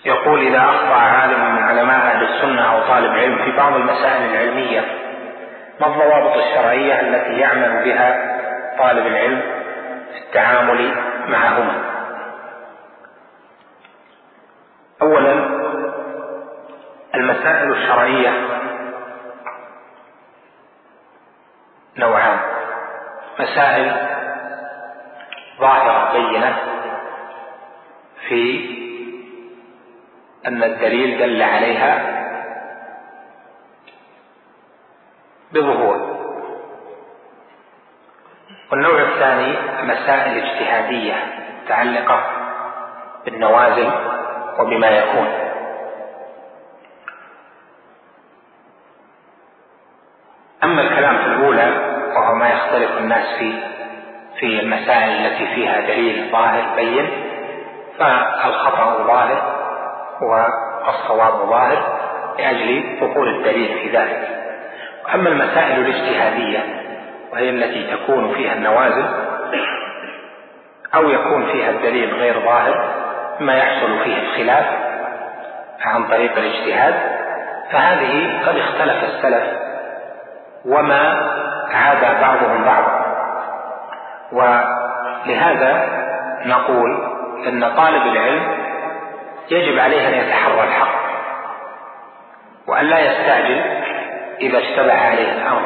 يقول: إذا أخطأ عالم من علماء أهل السنة أو طالب علم في بعض المسائل العلمية، ما الضوابط الشرعية التي يعمل بها طالب العلم في التعامل معهما؟ أولا، المسائل الشرعية نوعان: مسائل ظاهرة بينة في أن الدليل دل عليها بظهور، والنوع الثاني مسائل اجتهادية متعلقة بالنوازل وبما يكون. أما الكلام في الأولى وهو ما يختلف الناس في المسائل التي فيها دليل ظاهر بين، فالخطأ ظاهر والصواب ظاهر لأجل ظهور الدليل في ذلك. وأما المسائل الاجتهادية وهي التي تكون فيها النوازل أو يكون فيها الدليل غير ظاهر ما يحصل فيه الخلاف عن طريق الاجتهاد، فهذه قد اختلف السلف وما عاد بعضهم بعضا. ولهذا نقول إن طالب العلم يجب عليه أن يتحرى الحق وأن لا يستعجل إذا اشتبه عليه الأمر،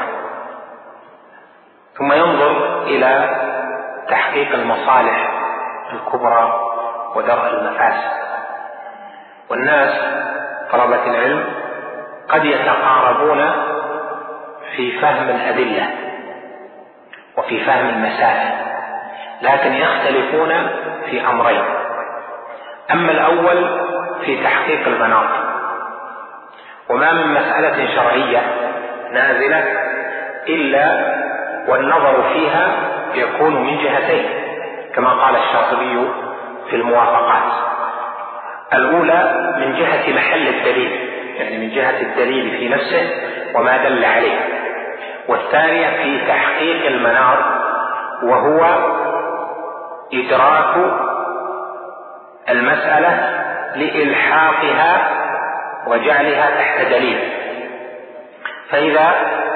ثم ينظر إلى تحقيق المصالح الكبرى ودرء المفاسد. والناس طلبة العلم قد يتقاربون في فهم الأدلة وفي فهم المسائل، لكن يختلفون في أمرين: أما الأول في تحقيق المناط، وما من مسألة شرعية نازلة إلا والنظر فيها يكون من جهتين، كما قال الشاطبي في الموافقات: الأولى من جهة محل الدليل، يعني من جهة الدليل في نفسه وما دل عليه، والثانية في تحقيق المناط وهو إدراك المسألة لإلحاقها وجعلها تحت دليل. فإذا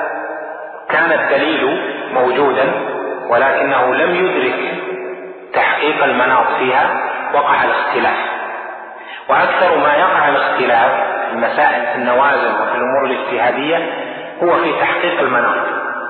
كان الدليل موجودا ولكنه لم يدرك تحقيق المناط فيها وقع الاختلاف. وأكثر ما يقع الاختلاف في المسائل في النوازل وفي الأمور الاجتهادية هو في تحقيق المناط،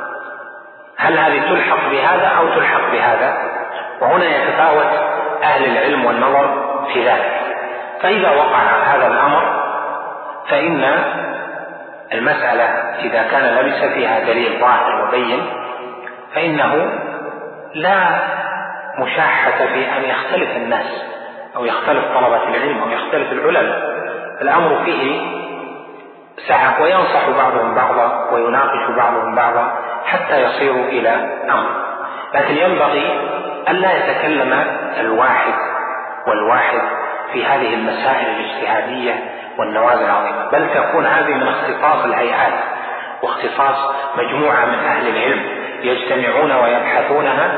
هل هذه تلحق بهذا أو تلحق بهذا؟ وهنا يتفاوت أهل العلم والنظر في ذلك. فإذا وقع هذا الأمر فإن المسألة إذا كان لبس فيها دليل ظاهر وبين فإنه لا مشاحة في أن يختلف الناس أو يختلف طلبة العلم أو يختلف العلماء. الأمر فيه سعة، وينصح بعضهم بعضا ويناقش بعضهم بعضا حتى يصيروا إلى أمر. لكن ينبغي أن لا يتكلم الواحد والواحد في هذه المسائل الاجتهادية والنوازل العظيمة، بل تكون هذه من اختصاص الهيئات واختصاص مجموعة من أهل العلم يجتمعون ويبحثونها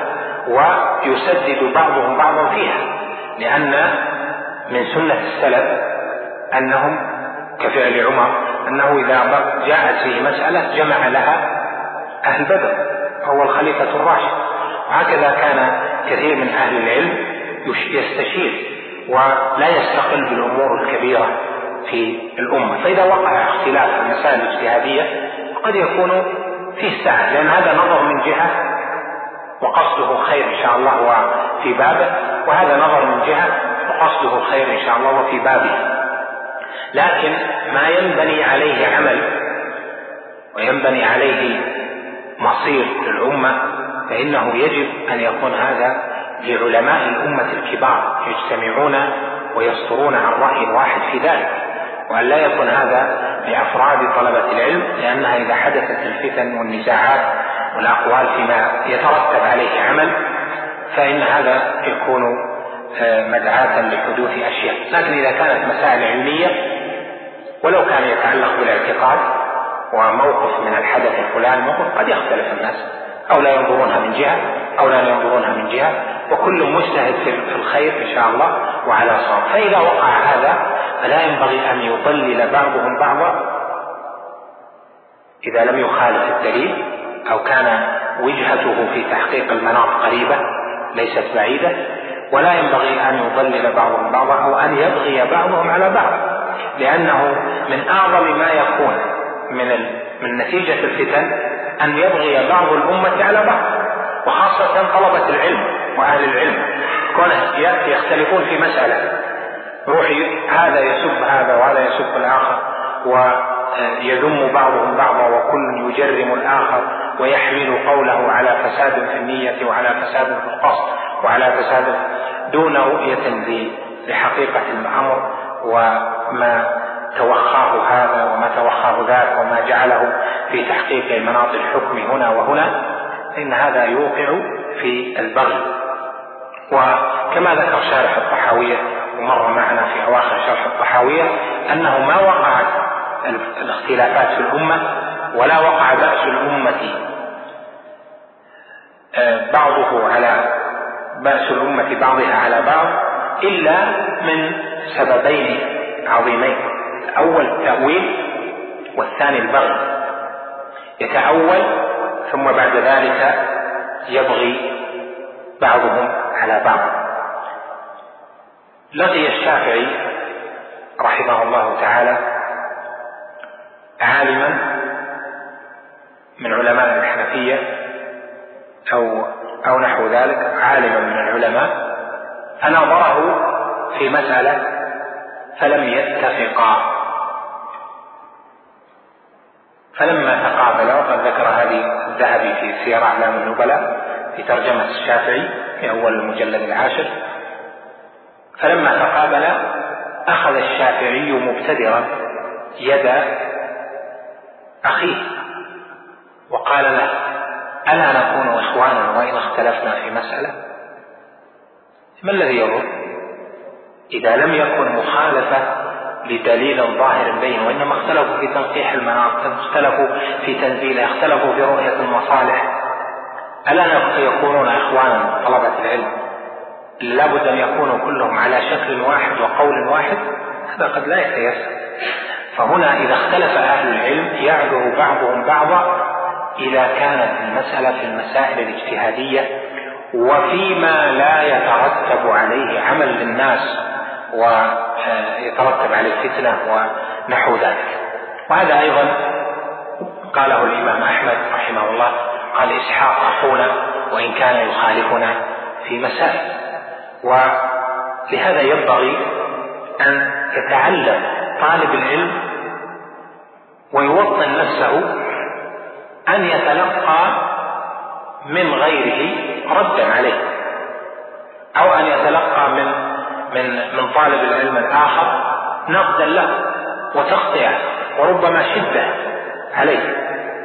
ويسدد بعضهم بعضا فيها. لأن من سنة السلف أنهم كفعل عمر أنه إذا جاءت فيه مسألة جمع لها أهل بدر هو الخليفة الراشد، وهكذا كان كثير من أهل العلم يستشير ولا يستقل بالأمور الكبيرة في الأمة. فإذا وقع اختلاف في المسائل الاجتهادية قد يكون فيه سعة، لأن هذا نظر من جهة وقصده خير إن شاء الله وفي بابه، وهذا نظر من جهة وقصده خير إن شاء الله وفي بابه. لكن ما ينبني عليه عمل وينبني عليه مصير للأمة فإنه يجب أن يكون هذا لعلماء الأمة الكبار يجتمعون ويصدرون عن رأي واحد في ذلك، وأن لا يكون هذا لأفراد طلبة العلم، لأنها إذا حدثت الفتن والنزاعات والأقوال فيما يترتب عليه عمل فإن هذا يكون مدعاة لحدوث أشياء. لكن إذا كانت مسائل علمية ولو كان يتعلق بالاعتقاد وموقف من الحدث الفلاني موقف قد يختلف الناس، أو لا ينظرونها من جهة أو لا ينظرونها من جهة، وكل مجتهد في الخير إن شاء الله وعلى صواب. فإذا وقع هذا فلا ينبغي أن يضلل بعضهم بعضا إذا لم يخالف الدليل أو كان وجهته في تحقيق المناط قريبة ليست بعيدة، ولا ينبغي أن يضلل بعضهم بعضا أو أن يبغي بعضهم على بعض، لأنه من أعظم ما يكون من نتيجة الفتن أن يبغي بعض الأمة على بعض، وخاصة طلبة العلم وأهل العلم، كونه يختلفون في مسألة، روحي هذا يسب هذا وهذا يسب الآخر ويذم بعضهم بعضا وكل يجرم الآخر ويحمل قوله على فساد في النية وعلى فساد في القصد وعلى فساد دون رؤية لحقيقة الأمر وما توخاه هذا وما توخاه ذاك وما جعله في تحقيق مناط الحكم هنا وهنا، إن هذا يوقع في البغي. وكما ذكر شارح الطحاوية ومر معنا في أواخر شرح الطحاوية أنه ما وقعت الاختلافات في الأمة ولا وقع بأس الأمة بأس الأمة بعضها على بعض إلا من سببين عظيمين: الأول التأويل والثاني البغي. يتأول ثم بعد ذلك يبغي بعضهم على بعض. لقي الشافعي رحمه الله تعالى عالما من علماء الحنفية أو نحو ذلك، عالما من العلماء، فناظره في مسألة فلم يتفقا، فلما تقابلا، وقد ذكر هذه الذهبي في سير أعلام النبلاء في ترجمة الشافعي في أول المجلد 10، فلما تقابلا أخذ الشافعي مبتدرا يد أخيه وقال له: ألا نكون إخوانا وإن اختلفنا في مسألة؟ ما الذي يضر إذا لم يكن مخالفة لدليل ظاهر بين، وإنما اختلفوا في تنقيح المناط، اختلفوا في تنزيله، اختلفوا في رؤية المصالح، ألا يكونون إخوانا طلبة العلم؟ لابد أن يكونوا كلهم على شكل واحد وقول واحد؟ هذا قد لا يتيسر. فهنا إذا اختلف أهل العلم يعذر بعضهم بعضا إذا كانت المسألة في المسائل الاجتهادية وفيما لا يترتب عليه عمل للناس ويترتب عليه فتنة ونحو ذلك. وهذا أيضا قاله الإمام أحمد رحمه الله، قال: إسحاق أخونا وإن كان يخالفنا في مسائل. ولهذا ينبغي أن يتعلم طالب العلم ويوطن نفسه أن يتلقى من غيره ردا عليه، أو أن يتلقى من طالب العلم الآخر نقدا له وتغطية وربما شدة عليه.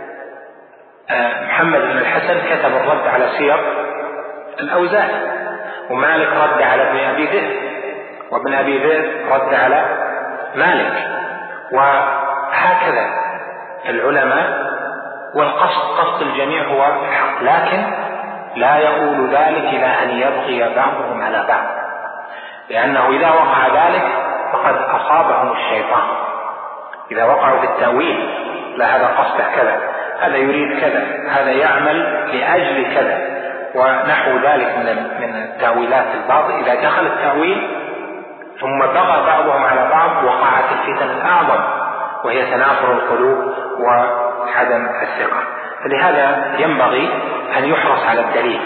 محمد بن الحسن كتب الرد على سير الأوزاعي، ومالك رد على ابن أبي ذئب، وابن أبي ذئب رد على مالك، وهكذا العلماء. والقصد الجميع هو الحق، لكن لا يقول ذلك إلى أن يبغي بعضهم على بعض، لأنه إذا وقع ذلك فقد أصابهم الشيطان. إذا وقعوا في التأويل: لا هذا قصده كذا، هذا يريد كذا، هذا يعمل لأجل كذا، ونحو ذلك من التأويلات البعض، إذا دخل التأويل ثم بغى بعضهم على بعض وقعت الفتن الأعظم، وهي تنافر القلوب وعدم الثقة. فلهذا ينبغي أن يحرص على الدليل،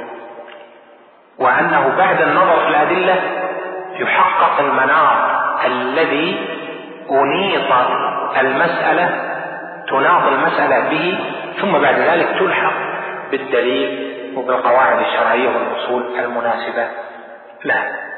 وأنه بعد النظر في الأدلة يحقق المناط الذي أنيط المسألة، تناط المسألة به، ثم بعد ذلك تلحق بالدليل وبالقواعد الشرعية والأصول المناسبة لها.